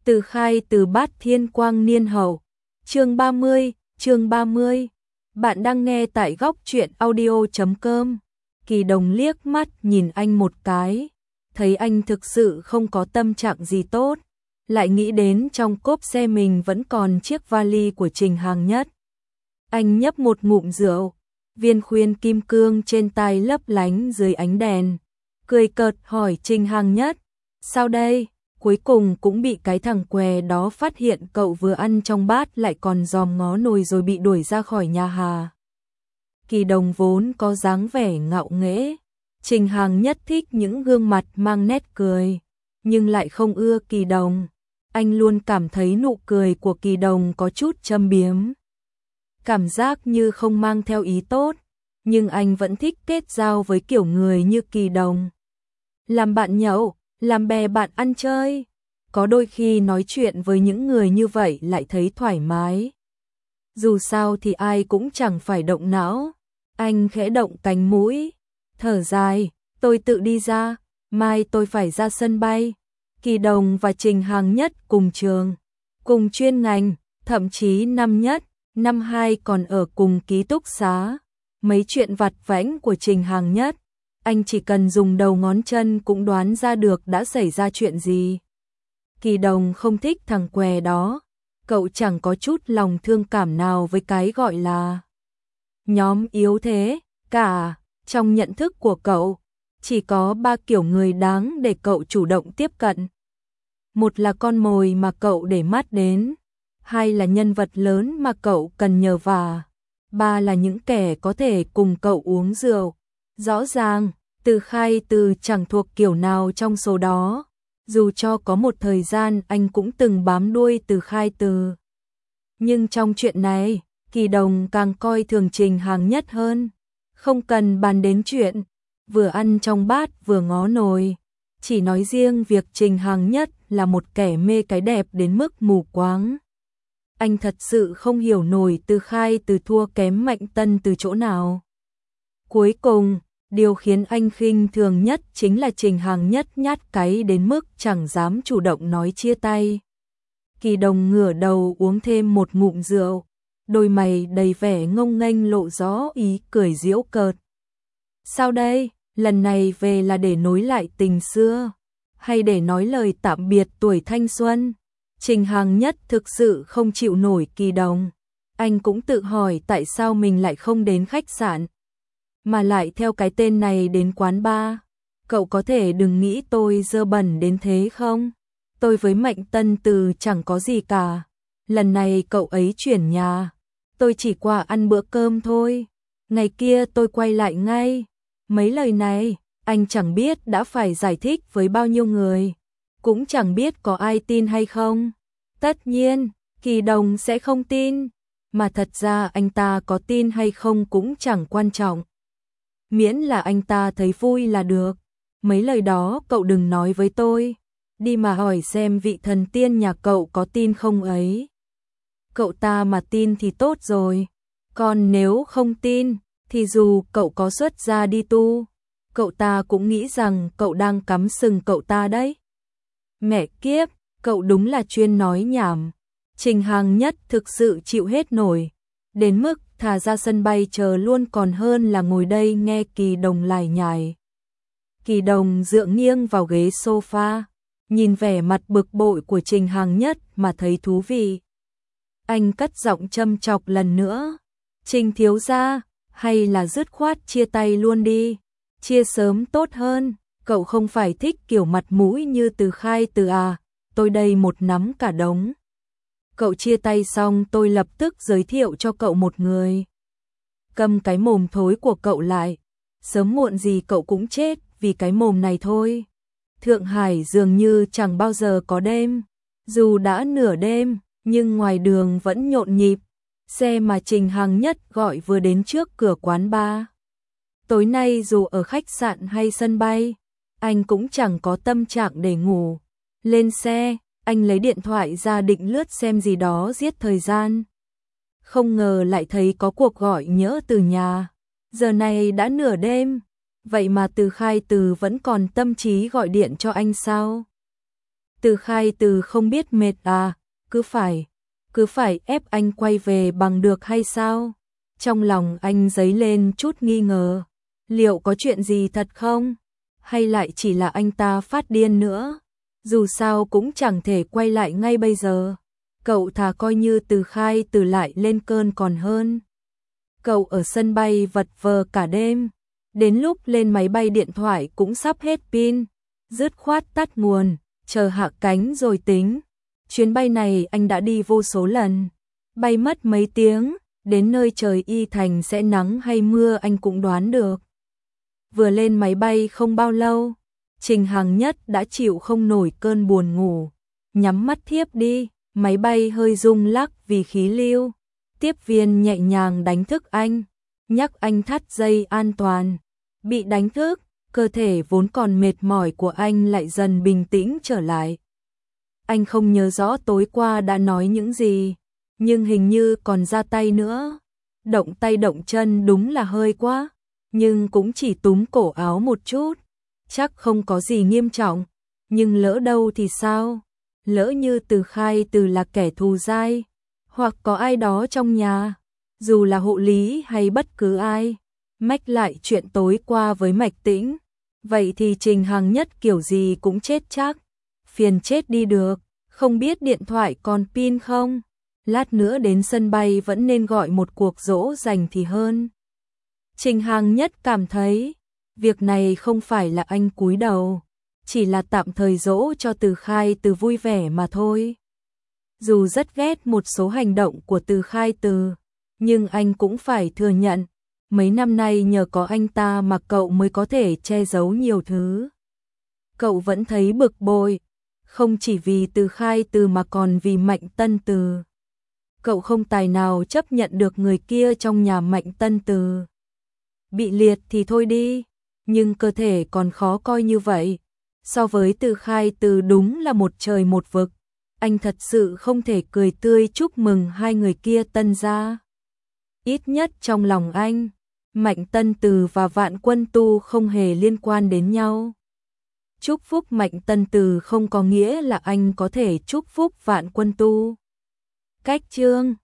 Từ Khai Từ Bát Thiên Quang Niên Hậu. Chương 30. Bạn đang nghe tại góc truyện audio.com. Kỳ Đồng liếc mắt nhìn anh một cái, thấy anh thực sự không có tâm trạng gì tốt, lại nghĩ đến trong cốp xe mình vẫn còn chiếc vali của Trình Hàng Nhất. Anh nhấp một ngụm rượu, viên khuyên kim cương trên tay lấp lánh dưới ánh đèn, cười cợt hỏi Trình Hàng Nhất, sao đây? Cuối cùng cũng bị cái thằng què đó phát hiện cậu vừa ăn trong bát lại còn dòm ngó nồi rồi bị đuổi ra khỏi nhà hà. Kỳ Đồng vốn có dáng vẻ ngạo nghễ, Trình Hàng Nhất thích những gương mặt mang nét cười, nhưng lại không ưa Kỳ Đồng. Anh luôn cảm thấy nụ cười của Kỳ Đồng có chút châm biếm, cảm giác như không mang theo ý tốt, nhưng anh vẫn thích kết giao với kiểu người như Kỳ Đồng. Làm bạn nhậu, làm bè bạn ăn chơi, có đôi khi nói chuyện với những người như vậy lại thấy thoải mái. Dù sao thì ai cũng chẳng phải động não. Anh khẽ động cánh mũi, thở dài, tôi tự đi ra, mai tôi phải ra sân bay. Kỳ Đồng và Trình Hàng Nhất cùng trường, cùng chuyên ngành, thậm chí năm nhất, năm hai còn ở cùng ký túc xá. Mấy chuyện vặt vãnh của Trình Hàng Nhất, anh chỉ cần dùng đầu ngón chân cũng đoán ra được đã xảy ra chuyện gì. Kỳ Đồng không thích thằng què đó, cậu chẳng có chút lòng thương cảm nào với cái gọi là nhóm yếu thế cả. Trong nhận thức của cậu, chỉ có 3 kiểu người đáng để cậu chủ động tiếp cận. Một là con mồi mà cậu để mắt đến, hai là nhân vật lớn mà cậu cần nhờ vả, ba là những kẻ có thể cùng cậu uống rượu. Rõ ràng, Từ Khai Từ chẳng thuộc kiểu nào trong số đó, dù cho có một thời gian anh cũng từng bám đuôi Từ Khai Từ. Nhưng trong chuyện này, Kỳ Đồng càng coi thường Trình Hàng Nhất hơn. Không cần bàn đến chuyện vừa ăn trong bát vừa ngó nồi, chỉ nói riêng việc Trình Hàng Nhất là một kẻ mê cái đẹp đến mức mù quáng. Anh thật sự không hiểu nổi Từ Khai Từ thua kém Mạnh Tân từ chỗ nào. Cuối cùng, điều khiến anh khinh thường nhất chính là Trình Hàng Nhất nhát cái đến mức chẳng dám chủ động nói chia tay. Kỳ Đồng ngửa đầu uống thêm một ngụm rượu, đôi mày đầy vẻ ngông nghênh lộ rõ ý cười giễu cợt. Sao đây, lần này về là để nối lại tình xưa, hay để nói lời tạm biệt tuổi thanh xuân? Trình Hàng Nhất thực sự không chịu nổi Kỳ Đồng. Anh cũng tự hỏi tại sao mình lại không đến khách sạn, mà lại theo cái tên này đến quán bar. Cậu có thể đừng nghĩ tôi dơ bẩn đến thế không? Tôi với Mạnh Tân Từ chẳng có gì cả. Lần này cậu ấy chuyển nhà, tôi chỉ qua ăn bữa cơm thôi. Ngày kia tôi quay lại ngay. Mấy lời này, anh chẳng biết đã phải giải thích với bao nhiêu người, cũng chẳng biết có ai tin hay không. Tất nhiên, Kỳ Đồng sẽ không tin, mà thật ra anh ta có tin hay không cũng chẳng quan trọng. Miễn là anh ta thấy vui là được. Mấy lời đó cậu đừng nói với tôi. Đi mà hỏi xem vị thần tiên nhà cậu có tin không ấy. Cậu ta mà tin thì tốt rồi. Còn nếu không tin, thì dù cậu có xuất gia đi tu, cậu ta cũng nghĩ rằng cậu đang cắm sừng cậu ta đấy. Mẹ kiếp, cậu đúng là chuyên nói nhảm. Trình Hàng Nhất thực sự chịu hết nổi, đến mức thà ra sân bay chờ luôn còn hơn là ngồi đây nghe Kỳ Đồng lải nhải. Kỳ Đồng dựa nghiêng vào ghế sofa, nhìn vẻ mặt bực bội của Trình Hàng Nhất mà thấy thú vị. Anh cất giọng châm chọc lần nữa. Trình thiếu gia, hay là dứt khoát chia tay luôn đi. Chia sớm tốt hơn, cậu không phải thích kiểu mặt mũi như Từ Khai Từ à, tôi đây một nắm cả đống. Cậu chia tay xong tôi lập tức giới thiệu cho cậu một người. Cầm cái mồm thối của cậu lại, sớm muộn gì cậu cũng chết vì cái mồm này thôi. Thượng Hải dường như chẳng bao giờ có đêm, dù đã nửa đêm, nhưng ngoài đường vẫn nhộn nhịp. Xe mà Trình Hàng Nhất gọi vừa đến trước cửa quán bar. Tối nay dù ở khách sạn hay sân bay, anh cũng chẳng có tâm trạng để ngủ. Lên xe, anh lấy điện thoại ra định lướt xem gì đó giết thời gian. Không ngờ lại thấy có cuộc gọi nhỡ từ nhà. Giờ này đã nửa đêm, vậy mà Từ Khai Từ vẫn còn tâm trí gọi điện cho anh sao? Từ Khai Từ không biết mệt à, cứ phải ép anh quay về bằng được hay sao? Trong lòng anh dấy lên chút nghi ngờ, liệu có chuyện gì thật không? Hay lại chỉ là anh ta phát điên nữa? Dù sao cũng chẳng thể quay lại ngay bây giờ. Cậu thà coi như Từ Khai Từ lại lên cơn còn hơn. Cậu ở sân bay vật vờ cả đêm, đến lúc lên máy bay điện thoại cũng sắp hết pin, dứt khoát tắt nguồn, chờ hạ cánh rồi tính. Chuyến bay này anh đã đi vô số lần, bay mất mấy tiếng, đến nơi trời y thành sẽ nắng hay mưa anh cũng đoán được. Vừa lên máy bay không bao lâu, Trình Hằng Nhất đã chịu không nổi cơn buồn ngủ, nhắm mắt thiếp đi, máy bay hơi rung lắc vì khí lưu. Tiếp viên nhẹ nhàng đánh thức anh, nhắc anh thắt dây an toàn. Bị đánh thức, cơ thể vốn còn mệt mỏi của anh lại dần bình tĩnh trở lại. Anh không nhớ rõ tối qua đã nói những gì, nhưng hình như còn ra tay nữa. Động tay động chân đúng là hơi quá, nhưng cũng chỉ túm cổ áo một chút, chắc không có gì nghiêm trọng. Nhưng lỡ đâu thì sao? Lỡ như Từ Khai Từ là kẻ thù dai, hoặc có ai đó trong nhà, dù là hộ lý hay bất cứ ai, mách lại chuyện tối qua với Mạch Tĩnh, vậy thì Trình Hằng Nhất kiểu gì cũng chết chắc. Phiền chết đi được, không biết điện thoại còn pin không? Lát nữa đến sân bay vẫn nên gọi một cuộc dỗ dành thì hơn. Trình Hằng Nhất cảm thấy, việc này không phải là anh cúi đầu, chỉ là tạm thời dỗ cho Từ Khai Từ vui vẻ mà thôi. Dù rất ghét một số hành động của Từ Khai Từ, nhưng anh cũng phải thừa nhận, mấy năm nay nhờ có anh ta mà cậu mới có thể che giấu nhiều thứ. Cậu vẫn thấy bực bội, không chỉ vì Từ Khai Từ mà còn vì Mạnh Tân Từ. Cậu không tài nào chấp nhận được người kia trong nhà Mạnh Tân Từ. Bị liệt thì thôi đi, nhưng cơ thể còn khó coi như vậy. So với Từ Khai Từ đúng là một trời một vực. Anh thật sự không thể cười tươi chúc mừng hai người kia tân gia. Ít nhất trong lòng anh, Mạnh Tân Từ và Vạn Quân Tu không hề liên quan đến nhau. Chúc phúc Mạnh Tân Từ không có nghĩa là anh có thể chúc phúc Vạn Quân Tu. Cách chương